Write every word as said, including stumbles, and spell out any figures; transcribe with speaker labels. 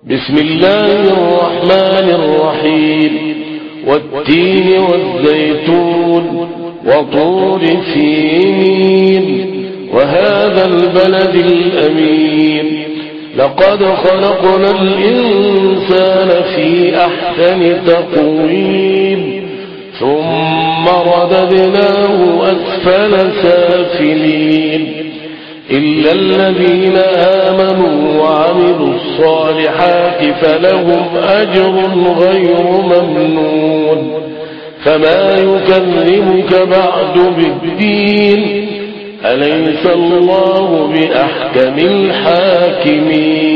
Speaker 1: بسم الله الرحمن الرحيم والتين والزيتون وطور سينين وهذا البلد الأمين لقد خلقنا الإنسان في أحسن تقويم ثم رددناه أسفل سافلين إلا الذين آمنوا وعملوا الصالحات فلهم أجر غير ممنون فما يكذبك بعد بالدين أليس الله بأحكم الحاكمين